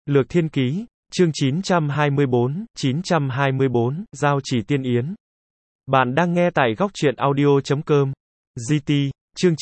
Lược Thiên Ký, chương 924, Giao Chỉ Tiên Yến. Bạn đang nghe tại góc truyện audio.com. GT, chương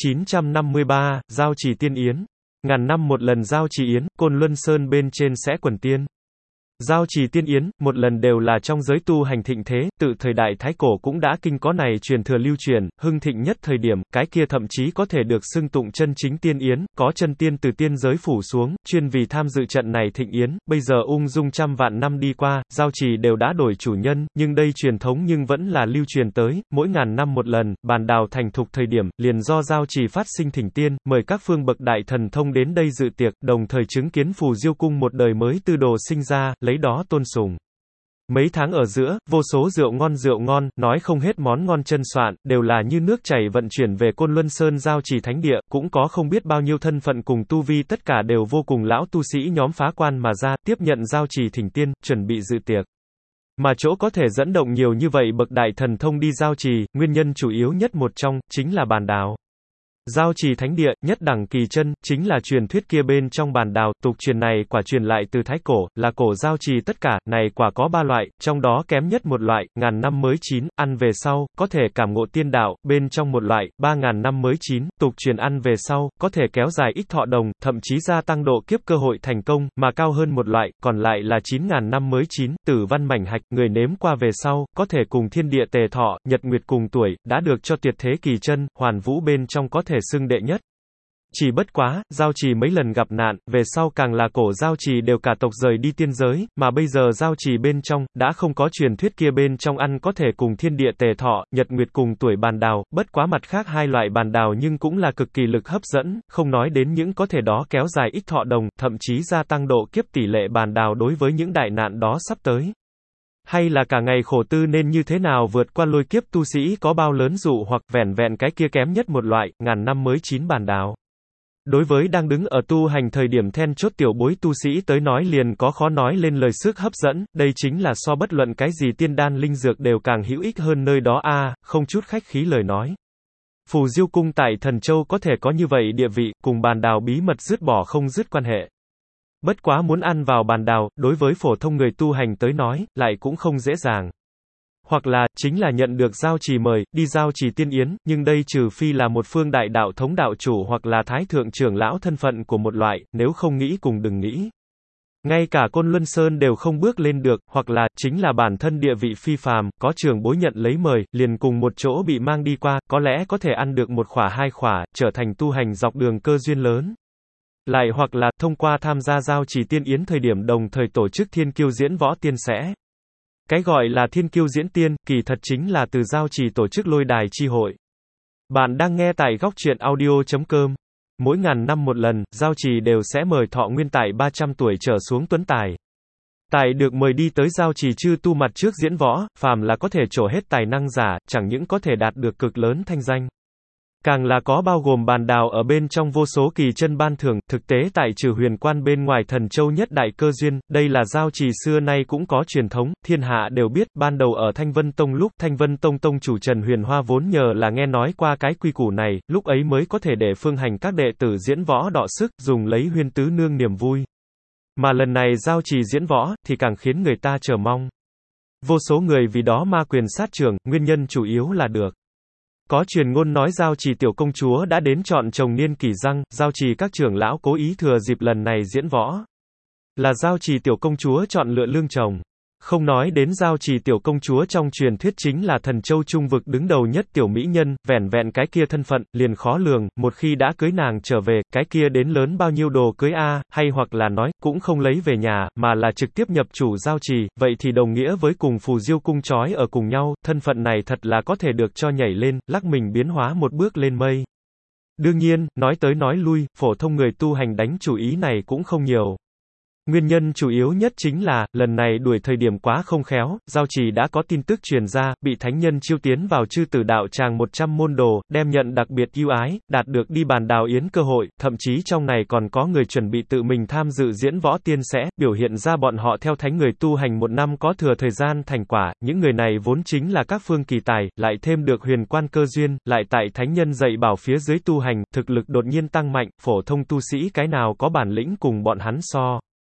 953, Giao Chỉ Tiên Yến. Ngàn năm một lần Giao Chỉ Yến, Côn Luân Sơn bên trên sẽ quần tiên. Giao Chỉ Tiên Yến, một lần đều là trong giới tu hành thịnh thế, tự thời đại Thái Cổ cũng đã kinh có này truyền thừa lưu truyền, hưng thịnh nhất thời điểm, cái kia thậm chí có thể được xưng tụng chân chính tiên yến, có chân tiên từ tiên giới phủ xuống, chuyên vì tham dự trận này thịnh yến, bây giờ ung dung trăm vạn năm đi qua, Giao Chỉ đều đã đổi chủ nhân, nhưng đây truyền thống nhưng vẫn là lưu truyền tới, mỗi ngàn năm một lần, bàn đào thành thục thời điểm, liền do Giao Chỉ phát sinh thỉnh tiên, mời các phương bậc đại thần thông đến đây dự tiệc, đồng thời chứng kiến Phù Diêu cung một đời mới tư đồ sinh ra, lấy đó tôn sùng. Mấy tháng ở giữa, vô số rượu ngon, nói không hết món ngon chân soạn, đều là như nước chảy vận chuyển về Côn Luân Sơn Giao Chỉ thánh địa, cũng có không biết bao nhiêu thân phận cùng tu vi tất cả đều vô cùng lão tu sĩ nhóm phá quan mà ra, tiếp nhận Giao Chỉ thỉnh tiên, chuẩn bị dự tiệc. Mà chỗ có thể dẫn động nhiều như vậy bậc đại thần thông đi Giao Chỉ, nguyên nhân chủ yếu nhất một trong, chính là bàn đào. Giao Chỉ thánh địa, nhất đẳng kỳ chân, chính là truyền thuyết kia bên trong bàn đào, tục truyền này quả truyền lại từ Thái Cổ, là cổ Giao Chỉ tất cả, này quả có 3 loại, trong đó kém nhất một loại, ngàn năm mới chín, ăn về sau, có thể cảm ngộ tiên đạo, bên trong một loại, 3.000 năm mới chín, tục truyền ăn về sau, có thể kéo dài ích thọ đồng, thậm chí gia tăng độ kiếp cơ hội thành công, mà cao hơn một loại, còn lại là 9.000 năm mới chín, tử văn mảnh hạch, người nếm qua về sau, có thể cùng thiên địa tề thọ, nhật nguyệt cùng tuổi, đã được cho tuyệt thế kỳ chân, hoàn vũ bên trong có thể xưng đệ nhất. Chỉ bất quá, Giao Chỉ mấy lần gặp nạn, về sau càng là cổ Giao Chỉ đều cả tộc rời đi tiên giới, mà bây giờ Giao Chỉ bên trong, đã không có truyền thuyết kia bên trong ăn có thể cùng thiên địa tề thọ, nhật nguyệt cùng tuổi bàn đào, bất quá mặt khác hai loại bàn đào nhưng cũng là cực kỳ lực hấp dẫn, không nói đến những có thể đó kéo dài ích thọ đồng, thậm chí gia tăng độ kiếp tỷ lệ bàn đào đối với những đại nạn đó sắp tới. Hay là cả ngày khổ tư nên như thế nào vượt qua lôi kiếp tu sĩ có bao lớn dụ hoặc vẻn vẹn cái kia kém nhất một loại, ngàn năm mới chín bàn đào. Đối với đang đứng ở tu hành thời điểm then chốt tiểu bối tu sĩ tới nói liền có khó nói lên lời sức hấp dẫn, đây chính là so bất luận cái gì tiên đan linh dược đều càng hữu ích hơn nơi đó không chút khách khí lời nói. Phù Diêu cung tại Thần Châu có thể có như vậy địa vị, cùng bàn đào bí mật dứt bỏ không dứt quan hệ. Bất quá muốn ăn vào bàn đào, đối với phổ thông người tu hành tới nói, lại cũng không dễ dàng. Hoặc là, chính là nhận được Giao Chỉ mời, đi Giao Chỉ tiên yến, nhưng đây trừ phi là một phương đại đạo thống đạo chủ hoặc là thái thượng trưởng lão thân phận của một loại, nếu không nghĩ cùng đừng nghĩ. Ngay cả Côn Luân Sơn đều không bước lên được, hoặc là, chính là bản thân địa vị phi phàm, có trưởng bối nhận lấy mời, liền cùng một chỗ bị mang đi qua, có lẽ có thể ăn được một khỏa hai khỏa, trở thành tu hành dọc đường cơ duyên lớn. Lại hoặc là, thông qua tham gia Giao Chỉ tiên yến thời điểm đồng thời tổ chức thiên kiêu diễn võ tiên sẽ. Cái gọi là thiên kiêu diễn tiên, kỳ thật chính là từ Giao Chỉ tổ chức lôi đài chi hội. Bạn đang nghe tại góc truyện audio.com. Mỗi ngàn năm một lần, Giao Chỉ đều sẽ mời thọ nguyên tại 300 tuổi trở xuống tuấn tài. Tài được mời đi tới Giao Chỉ chư tu mặt trước diễn võ, phàm là có thể trổ hết tài năng giả, chẳng những có thể đạt được cực lớn thanh danh. Càng là có bao gồm bàn đào ở bên trong vô số kỳ chân ban thưởng, thực tế tại trừ huyền quan bên ngoài Thần Châu nhất đại cơ duyên, đây là Giao Chỉ xưa nay cũng có truyền thống, thiên hạ đều biết, ban đầu ở Thanh Vân Tông lúc Thanh Vân Tông tông chủ Trần Huyền Hoa vốn nhờ là nghe nói qua cái quy củ này, lúc ấy mới có thể để phương hành các đệ tử diễn võ đọ sức, dùng lấy huyên tứ nương niềm vui. Mà lần này Giao Chỉ diễn võ, thì càng khiến người ta chờ mong. Vô số người vì đó ma quyền sát trưởng, nguyên nhân chủ yếu là được. Có truyền ngôn nói Giao Chỉ tiểu công chúa đã đến chọn chồng niên kỷ răng, Giao Chỉ các trưởng lão cố ý thừa dịp lần này diễn võ. Là Giao Chỉ tiểu công chúa chọn lựa lương chồng. Không nói đến Giao Chỉ tiểu công chúa trong truyền thuyết chính là Thần Châu trung vực đứng đầu nhất tiểu mỹ nhân, vẻn vẹn cái kia thân phận, liền khó lường, một khi đã cưới nàng trở về, cái kia đến lớn bao nhiêu đồ cưới hay hoặc là nói, cũng không lấy về nhà, mà là trực tiếp nhập chủ Giao Chỉ, vậy thì đồng nghĩa với cùng Phù Diêu cung trói ở cùng nhau, thân phận này thật là có thể được cho nhảy lên, lắc mình biến hóa một bước lên mây. Đương nhiên, nói tới nói lui, phổ thông người tu hành đánh chủ ý này cũng không nhiều. Nguyên nhân chủ yếu nhất chính là, lần này đuổi thời điểm quá không khéo, Giao Chỉ đã có tin tức truyền ra, bị thánh nhân chiêu tiến vào chư tử đạo tràng 100 môn đồ, đem nhận đặc biệt ưu ái, đạt được đi bàn đào yến cơ hội, thậm chí trong này còn có người chuẩn bị tự mình tham dự diễn võ tiên sẽ, biểu hiện ra bọn họ theo thánh người tu hành một năm có thừa thời gian thành quả, những người này vốn chính là các phương kỳ tài, lại thêm được huyền quan cơ duyên, lại tại thánh nhân dạy bảo phía dưới tu hành, thực lực đột nhiên tăng mạnh, phổ thông tu sĩ cái nào có bản lĩnh cùng bọn hắn so.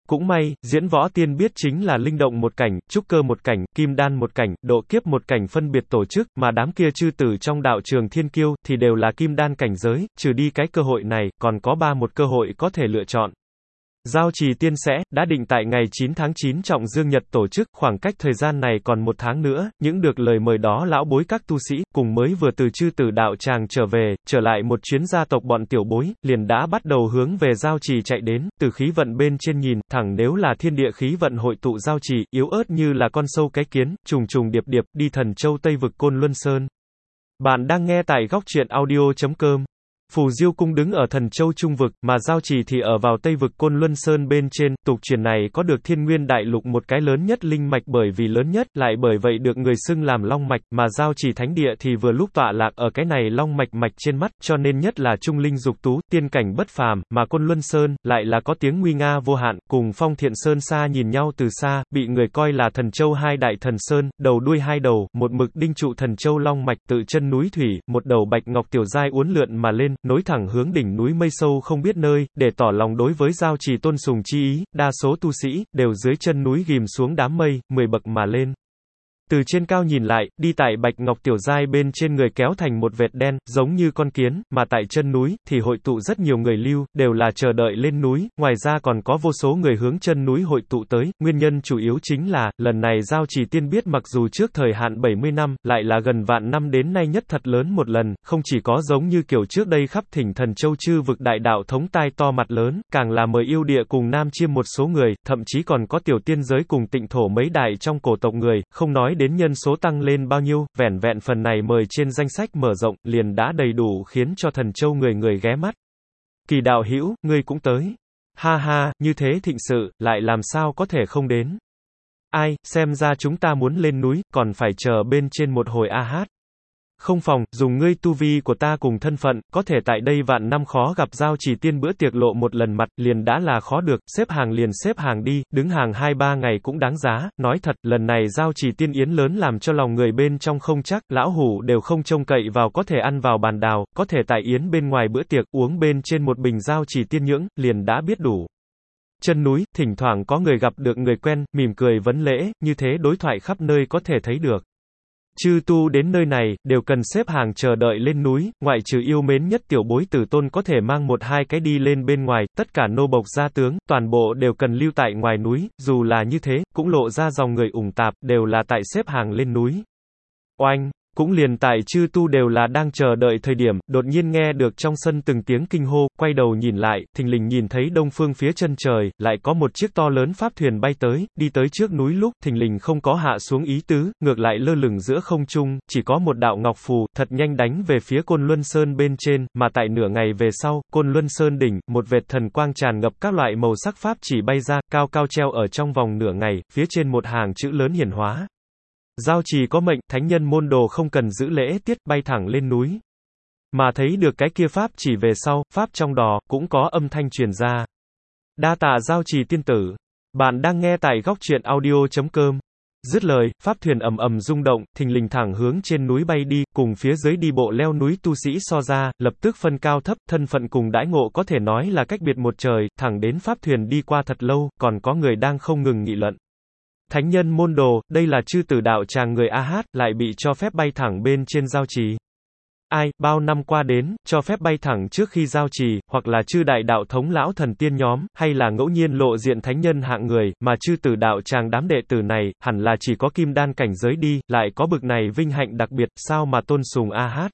Cũng may, diễn võ tiên biết chính là linh động một cảnh, trúc cơ một cảnh, kim đan một cảnh, độ kiếp một cảnh phân biệt tổ chức, mà đám kia chư tử trong đạo trường thiên kiêu, thì đều là kim đan cảnh giới, trừ đi cái cơ hội này, còn có một cơ hội có thể lựa chọn. Giao trì tiên sẽ, đã định tại ngày 9 tháng 9 trọng dương nhật tổ chức, khoảng cách thời gian này còn 1 tháng nữa, những được lời mời đó lão bối các tu sĩ, cùng mới vừa từ chư tử đạo tràng trở về, trở lại một chuyến gia tộc bọn tiểu bối, liền đã bắt đầu hướng về giao trì chạy đến, từ khí vận bên trên nhìn, thẳng nếu là thiên địa khí vận hội tụ giao trì, yếu ớt như là con sâu cái kiến, trùng trùng điệp điệp, đi Thần Châu Tây vực Côn Luân Sơn. Bạn đang nghe tại góc truyện audio.com. Phù Diêu cung đứng ở Thần Châu Trung vực, mà giao trì thì ở vào Tây vực Côn Luân Sơn bên trên, tục truyền này có được Thiên Nguyên Đại Lục một cái lớn nhất linh mạch bởi vì lớn nhất, lại bởi vậy được người xưng làm long mạch, mà giao trì thánh địa thì vừa lúc tọa lạc ở cái này long mạch mạch trên mắt, cho nên nhất là trung linh dục tú, tiên cảnh bất phàm, mà Côn Luân Sơn lại là có tiếng nguy nga vô hạn, cùng Phong Thiện Sơn xa nhìn nhau từ xa, bị người coi là Thần Châu hai đại thần sơn, đầu đuôi hai đầu, một mực đinh trụ Thần Châu long mạch tự chân núi thủy, một đầu bạch ngọc tiểu giai uốn lượn mà lên, nối thẳng hướng đỉnh núi mây sâu không biết nơi, để tỏ lòng đối với giao trì tôn sùng chi ý, đa số tu sĩ, đều dưới chân núi ghim xuống đám mây, 10 bậc mà lên. Từ trên cao nhìn lại, đi tại bạch ngọc tiểu giai bên trên người kéo thành một vệt đen, giống như con kiến, mà tại chân núi, thì hội tụ rất nhiều người lưu, đều là chờ đợi lên núi, ngoài ra còn có vô số người hướng chân núi hội tụ tới, nguyên nhân chủ yếu chính là, lần này giao trì tiên biết mặc dù trước thời hạn 70 năm, lại là gần vạn năm đến nay nhất thật lớn một lần, không chỉ có giống như kiểu trước đây khắp thỉnh Thần Châu chư vực đại đạo thống tai to mặt lớn, càng là mời yêu địa cùng Nam Chiêm một số người, thậm chí còn có tiểu tiên giới cùng tịnh thổ mấy đại trong cổ tộc người, không nói đến nhân số tăng lên bao nhiêu, vẻn vẹn phần này mời trên danh sách mở rộng, liền đã đầy đủ khiến cho Thần Châu người người ghé mắt. Kỳ đạo hữu, ngươi cũng tới. Ha ha, như thế thịnh sự, lại làm sao có thể không đến. Ai, xem ra chúng ta muốn lên núi, còn phải chờ bên trên một hồi a hát. Không phòng, dùng ngươi tu vi của ta cùng thân phận, có thể tại đây vạn năm khó gặp giao trì tiên bữa tiệc lộ một lần mặt, liền đã là khó được, xếp hàng liền xếp hàng đi, đứng hàng 2-3 ngày cũng đáng giá, nói thật, lần này giao trì tiên yến lớn làm cho lòng người bên trong không chắc, lão hủ đều không trông cậy vào có thể ăn vào bàn đào, có thể tại yến bên ngoài bữa tiệc, uống bên trên một bình giao trì tiên nhưỡng, liền đã biết đủ. Chân núi, thỉnh thoảng có người gặp được người quen, mỉm cười vấn lễ, như thế đối thoại khắp nơi có thể thấy được. Chư tu đến nơi này, đều cần xếp hàng chờ đợi lên núi, ngoại trừ yêu mến nhất tiểu bối tử tôn có thể mang 1-2 cái đi lên bên ngoài, tất cả nô bộc gia tướng, toàn bộ đều cần lưu tại ngoài núi, dù là như thế, cũng lộ ra dòng người ủng tạp, đều là tại xếp hàng lên núi. Oanh! Cũng liền tại chư tu đều là đang chờ đợi thời điểm, đột nhiên nghe được trong sân từng tiếng kinh hô, quay đầu nhìn lại, thình lình nhìn thấy đông phương phía chân trời, lại có một chiếc to lớn pháp thuyền bay tới, đi tới trước núi lúc, thình lình không có hạ xuống ý tứ, ngược lại lơ lửng giữa không trung, chỉ có một đạo ngọc phù, thật nhanh đánh về phía Côn Luân Sơn bên trên, mà tại nửa ngày về sau, Côn Luân Sơn đỉnh, một vệt thần quang tràn ngập các loại màu sắc pháp chỉ bay ra, cao cao treo ở trong vòng nửa ngày, phía trên một hàng chữ lớn hiển hóa. Giao trì có mệnh, thánh nhân môn đồ không cần giữ lễ tiết, bay thẳng lên núi. Mà thấy được cái kia pháp chỉ về sau, pháp trong đó, cũng có âm thanh truyền ra. Đa tạ giao trì tiên tử. Bạn đang nghe tại góc truyện audio.com. Dứt lời, pháp thuyền ầm ầm rung động, thình lình thẳng hướng trên núi bay đi, cùng phía dưới đi bộ leo núi tu sĩ so ra, lập tức phân cao thấp, thân phận cùng đãi ngộ có thể nói là cách biệt một trời, thẳng đến pháp thuyền đi qua thật lâu, còn có người đang không ngừng nghị luận. Thánh nhân môn đồ, đây là chư tử đạo tràng người A Hát, lại bị cho phép bay thẳng bên trên giao trì. Ai, bao năm qua đến, cho phép bay thẳng trước khi giao trì, hoặc là chư đại đạo thống lão thần tiên nhóm, hay là ngẫu nhiên lộ diện thánh nhân hạng người, mà chư tử đạo tràng đám đệ tử này, hẳn là chỉ có kim đan cảnh giới đi, lại có bực này vinh hạnh đặc biệt, sao mà tôn sùng A Hát.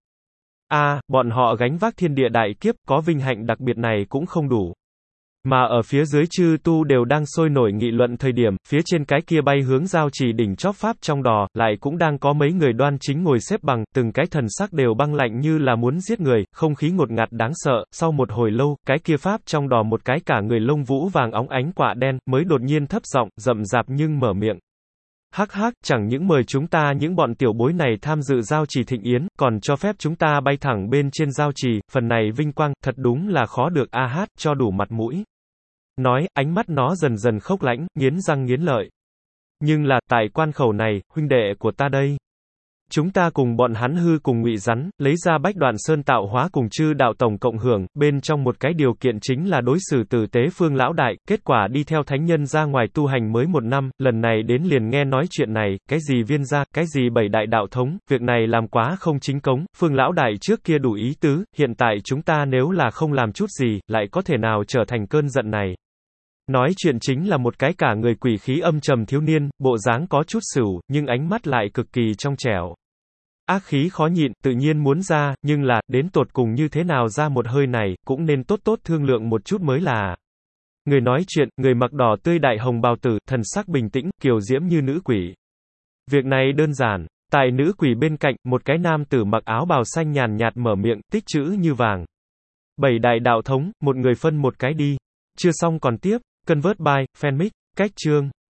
Bọn họ gánh vác thiên địa đại kiếp, có vinh hạnh đặc biệt này cũng không đủ. Mà ở phía dưới chư tu đều đang sôi nổi nghị luận thời điểm, phía trên cái kia bay hướng giao trì đỉnh chóp pháp trong đò, lại cũng đang có mấy người đoan chính ngồi xếp bằng, từng cái thần sắc đều băng lạnh như là muốn giết người, không khí ngột ngạt đáng sợ, sau một hồi lâu, cái kia pháp trong đò một cái cả người lông vũ vàng óng ánh quạ đen, mới đột nhiên thấp giọng, rậm rạp nhưng mở miệng. Hắc hắc, chẳng những mời chúng ta những bọn tiểu bối này tham dự giao trì thịnh yến, còn cho phép chúng ta bay thẳng bên trên giao trì, phần này vinh quang, thật đúng là khó được A Hát, cho đủ mặt mũi. Nói, ánh mắt nó dần dần khốc lãnh, nghiến răng nghiến lợi. Nhưng là, tại quan khẩu này, huynh đệ của ta đây. Chúng ta cùng bọn hắn hư cùng ngụy rắn, lấy ra Bách Đoạn Sơn tạo hóa cùng chư đạo tổng cộng hưởng, bên trong một cái điều kiện chính là đối xử tử tế Phương lão đại, kết quả đi theo thánh nhân ra ngoài tu hành mới 1 năm, lần này đến liền nghe nói chuyện này, cái gì viên gia, cái gì 7 đại đạo thống, việc này làm quá không chính cống, Phương lão đại trước kia đủ ý tứ, hiện tại chúng ta nếu là không làm chút gì, lại có thể nào trở thành cơn giận này. Nói chuyện chính là một cái cả người quỷ khí âm trầm thiếu niên, bộ dáng có chút sửu, nhưng ánh mắt lại cực kỳ trong trẻo. Ác khí khó nhịn, tự nhiên muốn ra, nhưng là, đến tột cùng như thế nào ra một hơi này, cũng nên tốt tốt thương lượng một chút mới là. Người nói chuyện, người mặc đỏ tươi đại hồng bào tử, thần sắc bình tĩnh, kiều diễm như nữ quỷ. Việc này đơn giản, tại nữ quỷ bên cạnh, một cái nam tử mặc áo bào xanh nhàn nhạt mở miệng, tích chữ như vàng. 7 đại đạo thống, một người phân một cái đi. Chưa xong còn tiếp, convert by, fanmic, cách chương.